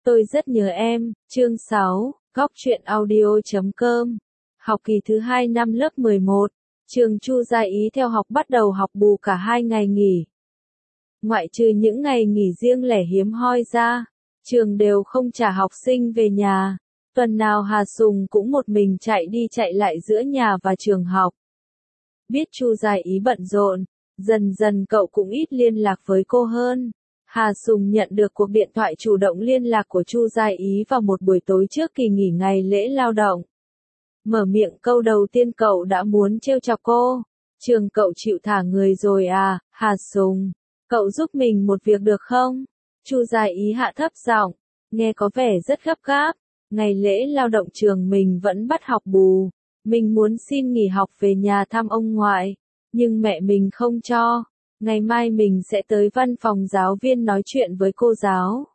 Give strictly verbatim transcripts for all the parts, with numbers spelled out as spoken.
Tôi rất nhớ em, chương sáu, góc truyện audio chấm com. Học kỳ thứ hai năm lớp mười một, trường Chu Gia Ý theo học bắt đầu học bù cả hai ngày nghỉ. Ngoại trừ những ngày nghỉ riêng lẻ hiếm hoi ra, trường đều không trả học sinh về nhà. Tuần nào Hà Sùng cũng một mình chạy đi chạy lại giữa nhà và trường học. Biết Chu Gia Ý bận rộn, dần dần cậu cũng ít liên lạc với cô hơn. Hà Sùng nhận được cuộc điện thoại chủ động liên lạc của Chu Gia Ý vào một buổi tối trước kỳ nghỉ ngày lễ lao động. Mở miệng câu đầu tiên cậu đã muốn trêu chọc cô. Trường cậu chịu thả người rồi à, Hà Sùng. Cậu giúp mình một việc được không? Chu Gia Ý hạ thấp giọng, nghe có vẻ rất gấp gáp. Ngày lễ lao động trường mình vẫn bắt học bù. Mình muốn xin nghỉ học về nhà thăm ông ngoại. Nhưng mẹ mình không cho. Ngày mai mình sẽ tới văn phòng giáo viên nói chuyện với cô giáo.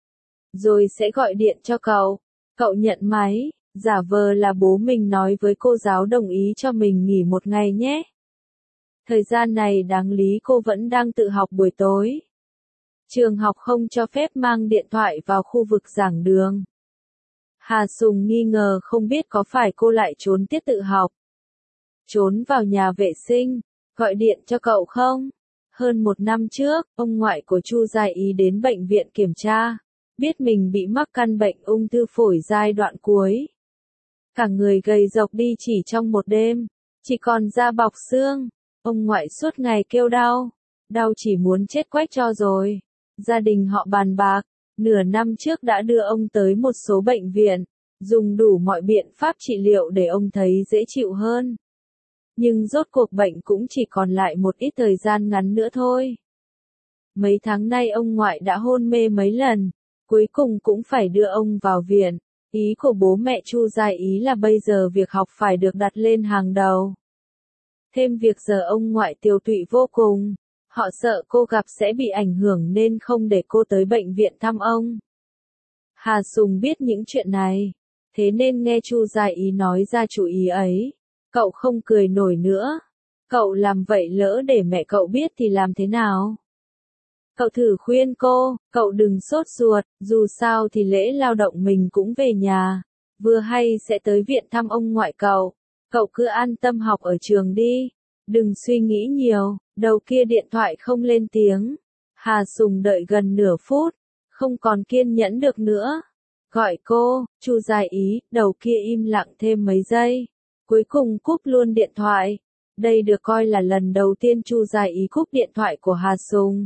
Rồi sẽ gọi điện cho cậu. Cậu nhận máy, giả vờ là bố mình nói với cô giáo đồng ý cho mình nghỉ một ngày nhé. Thời gian này đáng lý cô vẫn đang tự học buổi tối. Trường học không cho phép mang điện thoại vào khu vực giảng đường. Hà Sùng nghi ngờ không biết có phải cô lại trốn tiết tự học. Trốn vào nhà vệ sinh, gọi điện cho cậu không? Hơn một năm trước, ông ngoại của Chu Gia Ý đến bệnh viện kiểm tra, biết mình bị mắc căn bệnh ung thư phổi giai đoạn cuối. Cả người gầy rộc đi chỉ trong một đêm, chỉ còn da bọc xương. Ông ngoại suốt ngày kêu đau, đau chỉ muốn chết quách cho rồi. Gia đình họ bàn bạc, nửa năm trước đã đưa ông tới một số bệnh viện, dùng đủ mọi biện pháp trị liệu để ông thấy dễ chịu hơn. Nhưng rốt cuộc bệnh cũng chỉ còn lại một ít thời gian ngắn nữa thôi. Mấy tháng nay ông ngoại đã hôn mê mấy lần, cuối cùng cũng phải đưa ông vào viện. Ý của bố mẹ Chu Gia Ý là bây giờ việc học phải được đặt lên hàng đầu. Thêm việc giờ ông ngoại tiều tụy vô cùng, họ sợ cô gặp sẽ bị ảnh hưởng nên không để cô tới bệnh viện thăm ông. Hà Sùng biết những chuyện này, thế nên nghe Chu Gia Ý nói ra chủ ý ấy. Cậu không cười nổi nữa. Cậu làm vậy lỡ để mẹ cậu biết thì làm thế nào? Cậu thử khuyên cô, cậu đừng sốt ruột, dù sao thì lễ lao động mình cũng về nhà. Vừa hay sẽ tới viện thăm ông ngoại cậu. Cậu cứ an tâm học ở trường đi. Đừng suy nghĩ nhiều. Đầu kia điện thoại không lên tiếng. Hà Sùng đợi gần nửa phút, không còn kiên nhẫn được nữa. Gọi cô, Chu Gia Ý, đầu kia im lặng thêm mấy giây. Cuối cùng cúp luôn điện thoại. Đây được coi là lần đầu tiên Chu Gia Ý cúp điện thoại của Hà Sùng.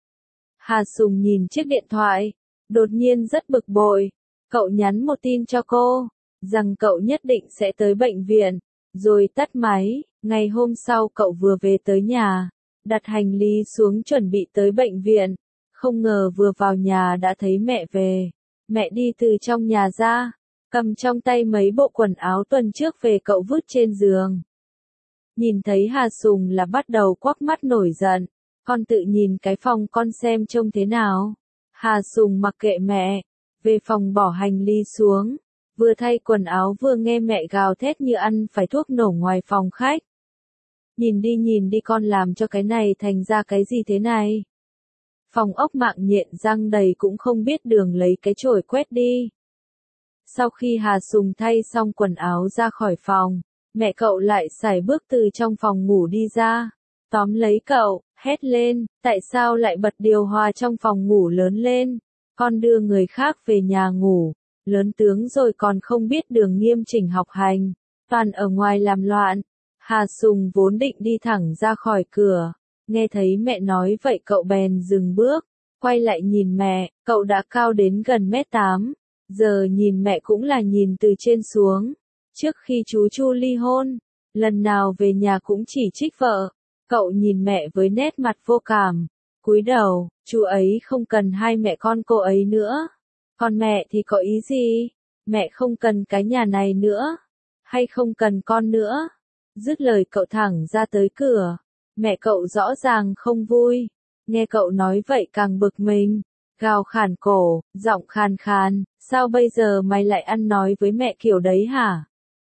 Hà Sùng nhìn chiếc điện thoại, đột nhiên rất bực bội. Cậu nhắn một tin cho cô, rằng cậu nhất định sẽ tới bệnh viện, rồi tắt máy. Ngày hôm sau cậu vừa về tới nhà, đặt hành lý xuống chuẩn bị tới bệnh viện. Không ngờ vừa vào nhà đã thấy mẹ về. Mẹ đi từ trong nhà ra, cầm trong tay mấy bộ quần áo tuần trước về cậu vứt trên giường. Nhìn thấy Hà Sùng là bắt đầu quắc mắt nổi giận. Con tự nhìn cái phòng con xem trông thế nào. Hà Sùng mặc kệ mẹ, về phòng bỏ hành lý xuống, vừa thay quần áo vừa nghe mẹ gào thét như ăn phải thuốc nổ ngoài phòng khách. Nhìn đi nhìn đi con làm cho cái này thành ra cái gì thế này? Phòng ốc mạng nhện răng đầy cũng không biết đường lấy cái chổi quét đi. Sau khi Hà Sùng thay xong quần áo ra khỏi phòng, mẹ cậu lại sải bước từ trong phòng ngủ đi ra, tóm lấy cậu, hét lên, tại sao lại bật điều hòa trong phòng ngủ lớn lên? Con đưa người khác về nhà ngủ, lớn tướng rồi còn không biết đường nghiêm chỉnh học hành, toàn ở ngoài làm loạn. Hà Sùng vốn định đi thẳng ra khỏi cửa, nghe thấy mẹ nói vậy cậu bèn dừng bước, quay lại nhìn mẹ. Cậu đã cao đến gần mét tám, giờ nhìn mẹ cũng là nhìn từ trên xuống. Trước khi chú Chu ly hôn, lần nào về nhà cũng chỉ trích vợ. Cậu nhìn mẹ với nét mặt vô cảm, cúi đầu. Chú ấy không cần hai mẹ con cô ấy nữa. Còn mẹ thì có ý gì? Mẹ không cần cái nhà này nữa, hay không cần con nữa? Dứt lời cậu thẳng ra tới cửa. Mẹ cậu rõ ràng không vui, nghe cậu nói vậy càng bực mình, gào khản cổ, giọng khàn khàn, sao bây giờ mày lại ăn nói với mẹ kiểu đấy hả?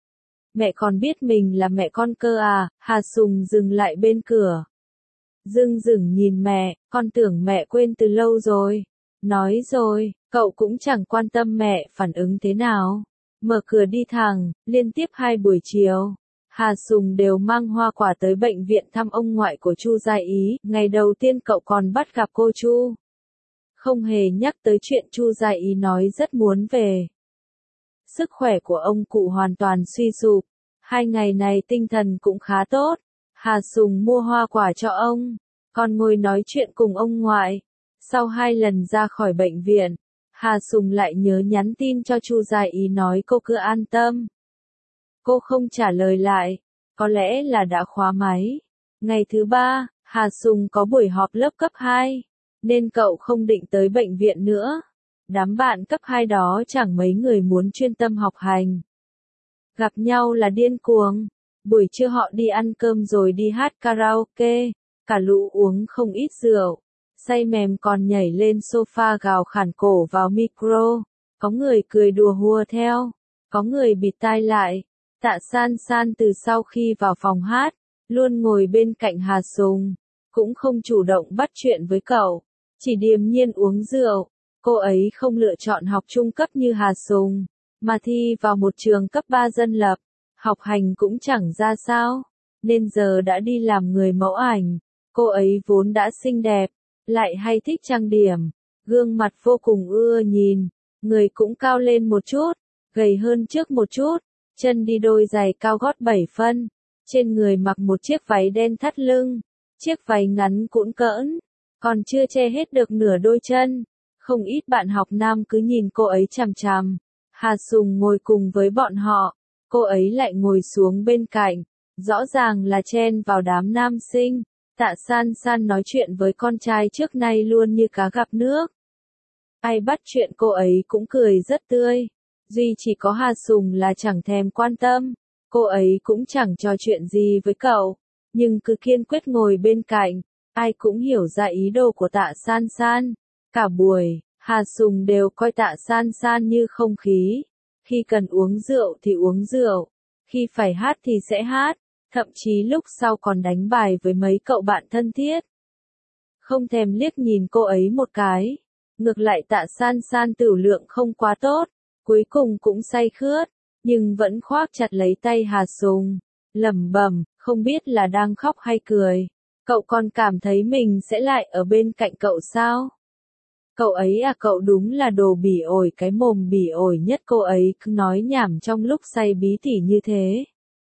Mẹ còn biết mình là mẹ con cơ à? Hà Sùng dừng lại bên cửa, dưng dửng nhìn mẹ. Con tưởng mẹ quên từ lâu rồi. Nói rồi, Cậu cũng chẳng quan tâm mẹ phản ứng thế nào. Mở cửa đi thẳng, liên tiếp hai buổi chiều. Hà Sùng đều mang hoa quả tới bệnh viện thăm ông ngoại của Chu Gia Ý. Ngày đầu tiên cậu còn bắt gặp cô Chu. Không hề nhắc tới chuyện Chu Gia Ý nói rất muốn về. Sức khỏe của ông cụ hoàn toàn suy sụp. Hai ngày này tinh thần cũng khá tốt. Hà Sùng mua hoa quả cho ông, còn ngồi nói chuyện cùng ông ngoại. Sau hai lần ra khỏi bệnh viện, Hà Sùng lại nhớ nhắn tin cho Chu Gia Ý nói cô cứ an tâm. Cô không trả lời lại, có lẽ là đã khóa máy. Ngày thứ ba, Hà Sùng có buổi họp lớp cấp hai, nên cậu không định tới bệnh viện nữa. Đám bạn cấp hai đó chẳng mấy người muốn chuyên tâm học hành. Gặp nhau là điên cuồng. Buổi trưa họ đi ăn cơm rồi đi hát karaoke, cả lũ uống không ít rượu. Say mềm còn nhảy lên sofa gào khản cổ vào micro. Có người cười đùa hùa theo, có người bịt tai lại. Tạ San San từ sau khi vào phòng hát, luôn ngồi bên cạnh Hà Sùng, cũng không chủ động bắt chuyện với cậu, chỉ điềm nhiên uống rượu. Cô ấy không lựa chọn học trung cấp như Hà Sùng, mà thi vào một trường cấp ba dân lập, học hành cũng chẳng ra sao, nên giờ đã đi làm người mẫu ảnh. Cô ấy vốn đã xinh đẹp, lại hay thích trang điểm, gương mặt vô cùng ưa nhìn, người cũng cao lên một chút, gầy hơn trước một chút, chân đi đôi giày cao gót bảy phân, trên người mặc một chiếc váy đen thắt lưng, chiếc váy ngắn cũn cỡn, còn chưa che hết được nửa đôi chân. Không ít bạn học nam cứ nhìn cô ấy chằm chằm. Hà Sùng ngồi cùng với bọn họ, cô ấy lại ngồi xuống bên cạnh, rõ ràng là chen vào đám nam sinh. Tạ San San nói chuyện với con trai trước nay luôn như cá gặp nước. Ai bắt chuyện cô ấy cũng cười rất tươi. Duy chỉ có Hà Sùng là chẳng thèm quan tâm. Cô ấy cũng chẳng trò chuyện gì với cậu, nhưng cứ kiên quyết ngồi bên cạnh. Ai cũng hiểu ra ý đồ của Tạ San San. Cả buổi, Hà Sùng đều coi Tạ San San như không khí. Khi cần uống rượu thì uống rượu, khi phải hát thì sẽ hát, thậm chí lúc sau còn đánh bài với mấy cậu bạn thân thiết. Không thèm liếc nhìn cô ấy một cái. Ngược lại Tạ San San tửu lượng không quá tốt, cuối cùng cũng say khướt, nhưng vẫn khoác chặt lấy tay Hà Sùng, lẩm bẩm, không biết là đang khóc hay cười. Cậu còn cảm thấy mình sẽ lại ở bên cạnh cậu sao? Cậu ấy à, cậu đúng là đồ bỉ ổi, cái mồm bỉ ổi nhất. Cô ấy cứ nói nhảm trong lúc say bí tỉ như thế.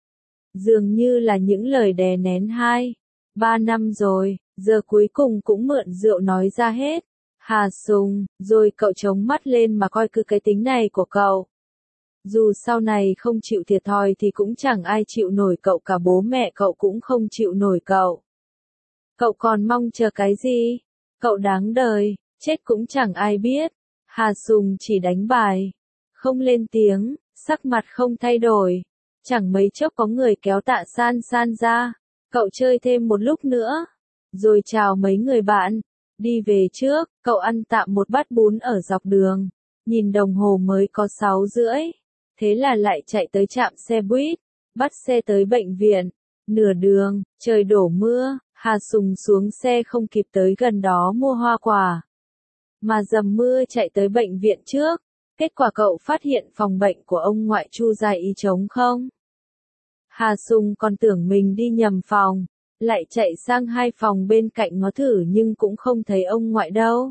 Dường như là những lời đè nén hai, ba năm rồi, giờ cuối cùng cũng mượn rượu nói ra hết. Hà Sùng, rồi cậu chống mắt lên mà coi cứ cái tính này của cậu. Dù sau này không chịu thiệt thòi thì cũng chẳng ai chịu nổi cậu cả, bố mẹ cậu cũng không chịu nổi cậu. Cậu còn mong chờ cái gì? Cậu đáng đời, chết cũng chẳng ai biết. Hà Sùng chỉ đánh bài, không lên tiếng, sắc mặt không thay đổi. Chẳng mấy chốc có người kéo Tạ San San ra. Cậu chơi thêm một lúc nữa, rồi chào mấy người bạn, đi về trước. Cậu ăn tạm một bát bún ở dọc đường, nhìn đồng hồ mới có sáu rưỡi. Thế là lại chạy tới trạm xe buýt, bắt xe tới bệnh viện. Nửa đường, trời đổ mưa, Hà Sùng xuống xe không kịp tới gần đó mua hoa quả, mà dầm mưa chạy tới bệnh viện trước. Kết quả cậu phát hiện phòng bệnh của ông ngoại Chu Gia Ý trống không. Hà Sùng còn tưởng mình đi nhầm phòng, lại chạy sang hai phòng bên cạnh ngó thử nhưng cũng không thấy ông ngoại đâu.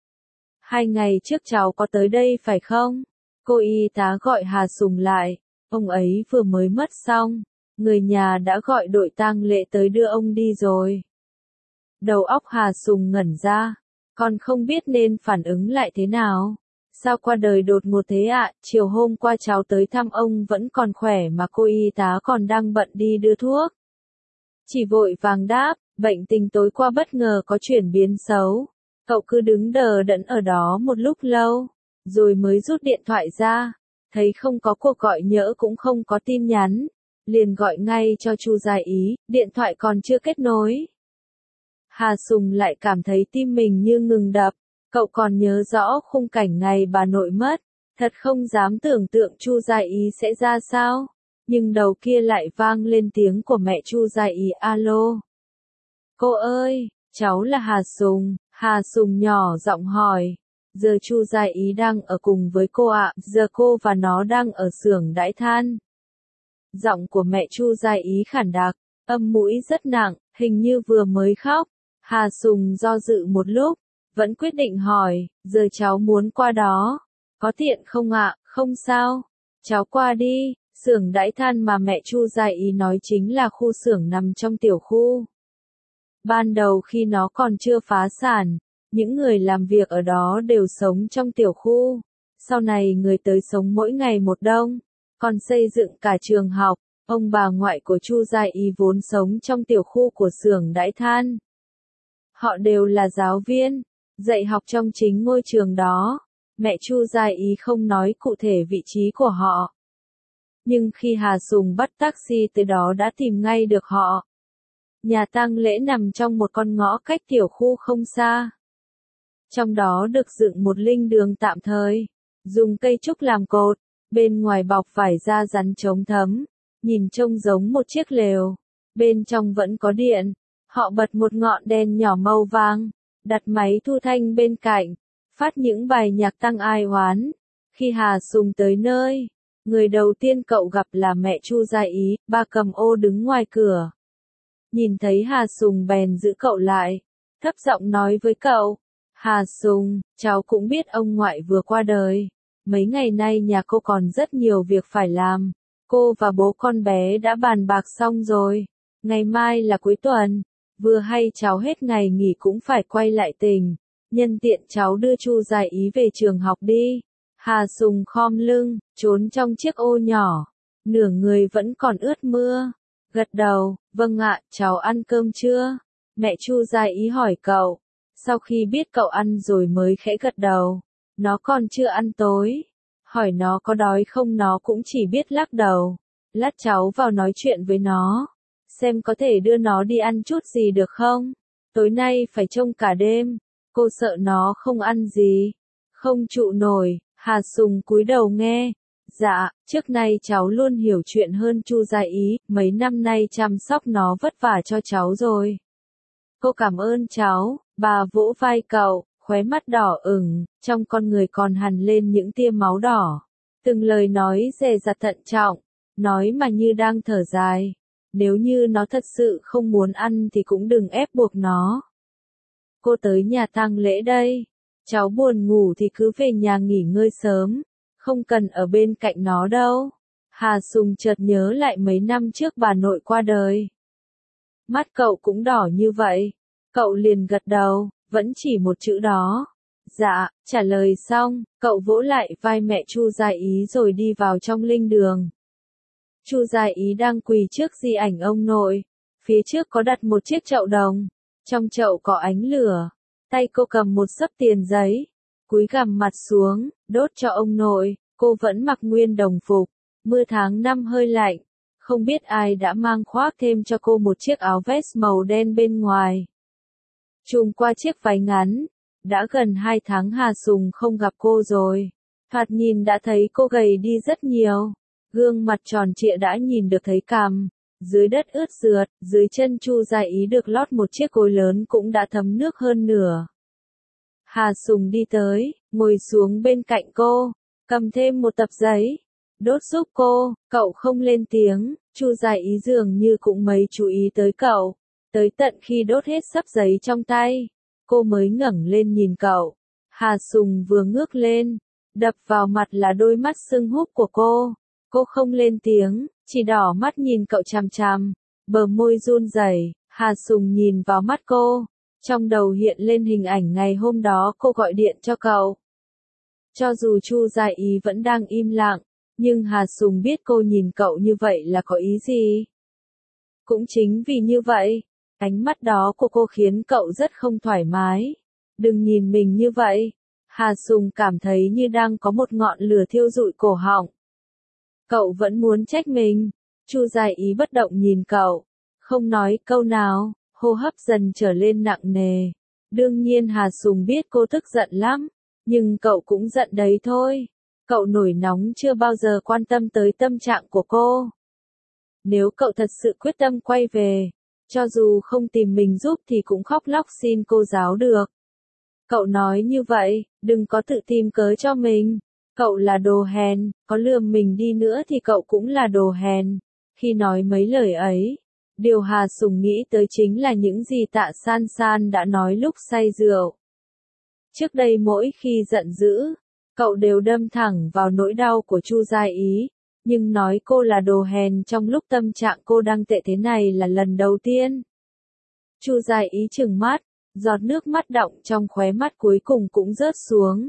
Hai ngày trước cháu có tới đây phải không? Cô y tá gọi Hà Sùng lại, ông ấy vừa mới mất xong, người nhà đã gọi đội tang lễ tới đưa ông đi rồi. Đầu óc Hà Sùng ngẩn ra, còn không biết nên phản ứng lại thế nào. Sao qua đời đột ngột thế ạ? À? Chiều hôm qua cháu tới thăm ông vẫn còn khỏe mà cô y tá còn đang bận đi đưa thuốc. Chỉ vội vàng đáp, bệnh tình tối qua bất ngờ có chuyển biến xấu. Cậu cứ đứng đờ đẫn ở đó một lúc lâu, rồi mới rút điện thoại ra, thấy không có cuộc gọi nhỡ cũng không có tin nhắn, liền gọi ngay cho Chu Gia Ý, điện thoại còn chưa kết nối. Hà Sùng lại cảm thấy tim mình như ngừng đập. Cậu còn nhớ rõ khung cảnh ngày bà nội mất, thật không dám tưởng tượng Chu Gia Ý sẽ ra sao, nhưng đầu kia lại vang lên tiếng của mẹ Chu Gia Ý. Alo. Cô ơi, cháu là Hà Sùng. Hà Sùng nhỏ giọng hỏi. giờ Chu Gia Ý đang ở cùng với cô ạ, giờ cô và nó đang ở xưởng đãi than. Giọng của mẹ Chu Gia Ý khản đặc, âm mũi rất nặng, hình như vừa mới khóc. Hà Sùng do dự một lúc, vẫn quyết định hỏi, giờ cháu muốn qua đó. Có tiện không ạ? Không sao. Cháu qua đi. Xưởng đãi than mà mẹ Chu Gia Ý nói chính là khu xưởng nằm trong tiểu khu. Ban đầu khi nó còn chưa phá sản, những người làm việc ở đó đều sống trong tiểu khu. Sau này người tới sống mỗi ngày một đông, còn xây dựng cả trường học. Ông bà ngoại của Chu Gia Ý vốn sống trong tiểu khu của xưởng đãi than. Họ đều là giáo viên, dạy học trong chính ngôi trường đó. Mẹ Chu Gia Ý không nói cụ thể vị trí của họ. Nhưng khi Hà Sùng bắt taxi tới đó đã tìm ngay được họ. Nhà tang lễ nằm trong một con ngõ cách tiểu khu không xa. Trong đó được dựng một linh đường tạm thời, dùng cây trúc làm cột, bên ngoài bọc vải da rắn chống thấm, nhìn trông giống một chiếc lều. Bên trong vẫn có điện, họ bật một ngọn đèn nhỏ màu vàng, đặt máy thu thanh bên cạnh, phát những bài nhạc tang ai oán. Khi Hà Sùng tới nơi, người đầu tiên cậu gặp là mẹ Chu Gia Ý, ba cầm ô đứng ngoài cửa. Nhìn thấy Hà Sùng bèn giữ cậu lại, thấp giọng nói với cậu, Hà Sùng, cháu cũng biết ông ngoại vừa qua đời. Mấy ngày nay nhà cô còn rất nhiều việc phải làm. Cô và bố con bé đã bàn bạc xong rồi. Ngày mai là cuối tuần, vừa hay cháu hết ngày nghỉ cũng phải quay lại tỉnh. Nhân tiện cháu đưa Chu Gia Ý về trường học đi. Hà Sùng khom lưng, trốn trong chiếc ô nhỏ. Nửa người vẫn còn ướt mưa. Gật đầu, vâng ạ, cháu ăn cơm chưa? Mẹ Chu Gia Ý hỏi cậu. Sau khi biết cậu ăn rồi mới khẽ gật đầu. Nó còn chưa ăn tối. Hỏi nó có đói không nó cũng chỉ biết lắc đầu. Lát cháu vào nói chuyện với nó. Xem có thể đưa nó đi ăn chút gì được không? Tối nay phải trông cả đêm. Cô sợ nó không ăn gì. Không trụ nổi. Hà Sùng cúi đầu nghe. Dạ, trước nay cháu luôn hiểu chuyện hơn Chu Gia Ý. Mấy năm nay chăm sóc nó vất vả cho cháu rồi. Cô cảm ơn cháu. Bà vỗ vai cậu, khóe mắt đỏ ửng, trong con người còn hằn lên những tia máu đỏ. Từng lời nói dè dặt thận trọng, nói mà như đang thở dài. Nếu như nó thật sự không muốn ăn thì cũng đừng ép buộc nó. Cô tới nhà tang lễ đây. Cháu buồn ngủ thì cứ về nhà nghỉ ngơi sớm, không cần ở bên cạnh nó đâu. Hà Sùng chợt nhớ lại mấy năm trước bà nội qua đời. Mắt cậu cũng đỏ như vậy. Cậu liền gật đầu, vẫn chỉ một chữ đó. Dạ, trả lời xong, cậu vỗ lại vai mẹ Chu Gia Ý rồi đi vào trong linh đường. Chu Gia Ý đang quỳ trước di ảnh ông nội. Phía trước có đặt một chiếc chậu đồng. Trong chậu có ánh lửa. Tay cô cầm một xấp tiền giấy. Cúi gằm mặt xuống, đốt cho ông nội. Cô vẫn mặc nguyên đồng phục. Mưa tháng năm hơi lạnh. Không biết ai đã mang khoác thêm cho cô một chiếc áo vest màu đen bên ngoài. Trùm qua chiếc váy ngắn. Đã gần hai tháng Hà Sùng không gặp cô rồi. Thoạt nhìn đã thấy cô gầy đi rất nhiều. Gương mặt tròn trịa đã nhìn được thấy cằm. Dưới đất ướt rượt, dưới chân Chu Gia Ý được lót một chiếc gối lớn cũng đã thấm nước hơn nửa. Hà Sùng đi tới, ngồi xuống bên cạnh cô, cầm thêm một tập giấy. Đốt giúp cô, cậu không lên tiếng, Chu Gia Ý dường như cũng mấy chú ý tới cậu. Tới tận khi đốt hết xấp giấy trong tay, cô mới ngẩng lên nhìn cậu. Hà Sùng vừa ngước lên, đập vào mặt là đôi mắt sưng húp của cô. Cô không lên tiếng, chỉ đỏ mắt nhìn cậu chằm chằm, bờ môi run rẩy. Hà Sùng nhìn vào mắt cô, trong đầu hiện lên hình ảnh ngày hôm đó cô gọi điện cho cậu. Cho dù Chu Gia Ý vẫn đang im lặng, nhưng Hà Sùng biết cô nhìn cậu như vậy là có ý gì. Cũng chính vì như vậy, ánh mắt đó của cô khiến cậu rất không thoải mái. Đừng nhìn mình như vậy. Hà Sùng cảm thấy như đang có một ngọn lửa thiêu rụi cổ họng. Cậu vẫn muốn trách mình. Chu Gia Ý bất động nhìn cậu, không nói câu nào, hô hấp dần trở lên nặng nề. Đương nhiên Hà Sùng biết cô tức giận lắm, nhưng cậu cũng giận đấy thôi. Cậu nổi nóng chưa bao giờ quan tâm tới tâm trạng của cô. Nếu cậu thật sự quyết tâm quay về, cho dù không tìm mình giúp thì cũng khóc lóc xin cô giáo được. Cậu nói như vậy, Đừng có tự tìm cớ cho mình. Cậu là đồ hèn, có lườm mình đi nữa thì cậu cũng là đồ hèn. Khi nói mấy lời ấy, điều Hà Sùng nghĩ tới chính là những gì Tạ San San đã nói lúc say rượu. Trước đây mỗi khi giận dữ, cậu đều đâm thẳng vào nỗi đau của Chu Gia Ý, nhưng nói cô là đồ hèn trong lúc tâm trạng cô đang tệ thế này là lần đầu tiên. Chu Gia Ý trừng mắt, giọt nước mắt đọng trong khóe mắt cuối cùng cũng rớt xuống.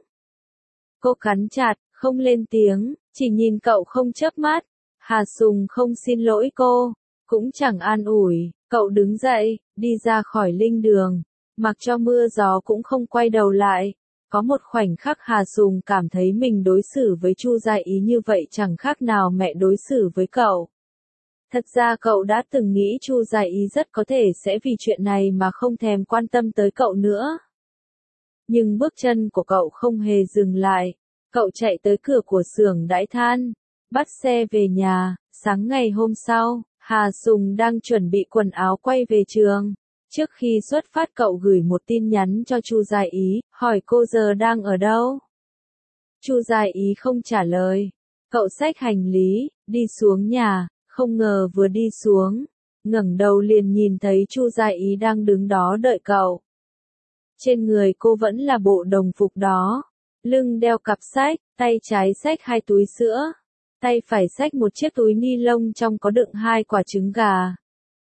Cô cắn chặt, không lên tiếng, chỉ nhìn cậu không chớp mắt. Hà Sùng không xin lỗi cô, cũng chẳng an ủi, cậu đứng dậy, đi ra khỏi linh đường, mặc cho mưa gió cũng không quay đầu lại. Có một khoảnh khắc Hà Sùng cảm thấy mình đối xử với Chu Gia Ý như vậy chẳng khác nào mẹ đối xử với cậu. Thật ra cậu đã từng nghĩ Chu Gia Ý rất có thể sẽ vì chuyện này mà không thèm quan tâm tới cậu nữa. Nhưng bước chân của cậu không hề dừng lại, cậu chạy tới cửa của xưởng đãi than, bắt xe về nhà. Sáng ngày hôm sau, Hà Sùng đang chuẩn bị quần áo quay về trường. Trước khi xuất phát cậu gửi một tin nhắn cho Chu Gia Ý, hỏi cô giờ đang ở đâu. Chu Gia Ý không trả lời. Cậu xách hành lý, đi xuống nhà, không ngờ vừa đi xuống, ngẩng đầu liền nhìn thấy Chu Gia Ý đang đứng đó đợi cậu. Trên người cô vẫn là bộ đồng phục đó, lưng đeo cặp sách, tay trái xách hai túi sữa, tay phải xách một chiếc túi ni lông trong có đựng hai quả trứng gà.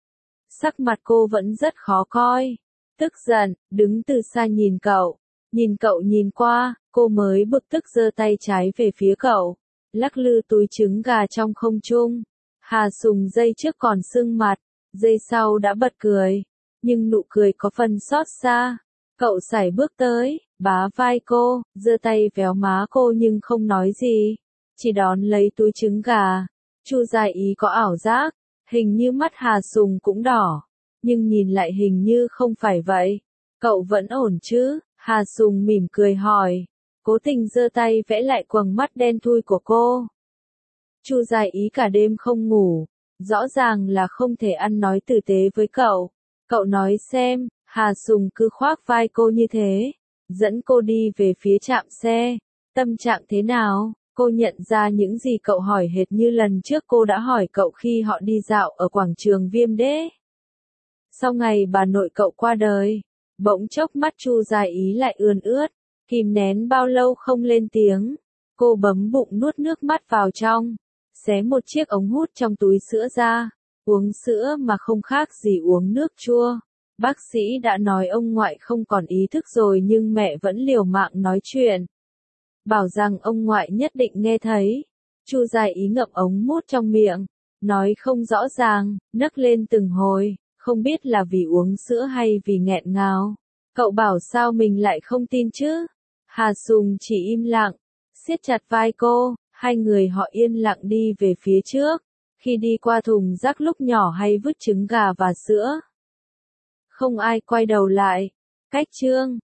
Sắc mặt cô vẫn rất khó coi, tức giận, đứng từ xa nhìn cậu, nhìn cậu nhìn qua, cô mới bực tức giơ tay trái về phía cậu, lắc lư túi trứng gà trong không trung. Hà Sùng giây trước còn sưng mặt, giây sau đã bật cười, nhưng nụ cười có phần xót xa. Cậu sải bước tới, bá vai cô, giơ tay véo má cô nhưng không nói gì, chỉ đón lấy túi trứng gà. Chu Gia Ý có ảo giác, hình như mắt Hà Sùng cũng đỏ, nhưng nhìn lại hình như không phải vậy. Cậu vẫn ổn chứ? Hà Sùng mỉm cười hỏi, cố tình giơ tay vẽ lại quầng mắt đen thui của cô. Chu Gia Ý cả đêm không ngủ, rõ ràng là không thể ăn nói tử tế với cậu. Cậu nói xem, Hà Sùng cứ khoác vai cô như thế, dẫn cô đi về phía trạm xe. Tâm trạng thế nào? Cô nhận ra những gì cậu hỏi hệt như lần trước cô đã hỏi cậu khi họ đi dạo ở quảng trường Viêm Đế. Sau ngày bà nội cậu qua đời, bỗng chốc mắt Chu Gia Ý lại ươn ướt, kìm nén bao lâu không lên tiếng. Cô bấm bụng nuốt nước mắt vào trong, xé một chiếc ống hút trong túi sữa ra, uống sữa mà không khác gì uống nước chua. Bác sĩ đã nói ông ngoại không còn ý thức rồi nhưng mẹ vẫn liều mạng nói chuyện. Bảo rằng ông ngoại nhất định nghe thấy. Chu Gia Ý ngậm ống hút trong miệng, nói không rõ ràng, nấc lên từng hồi, không biết là vì uống sữa hay vì nghẹn ngào. Cậu bảo sao mình lại không tin chứ? Hà Sùng chỉ im lặng, siết chặt vai cô, hai người họ yên lặng đi về phía trước. Khi đi qua thùng rác lúc nhỏ hay vứt trứng gà và sữa, không ai quay đầu lại. Cách chương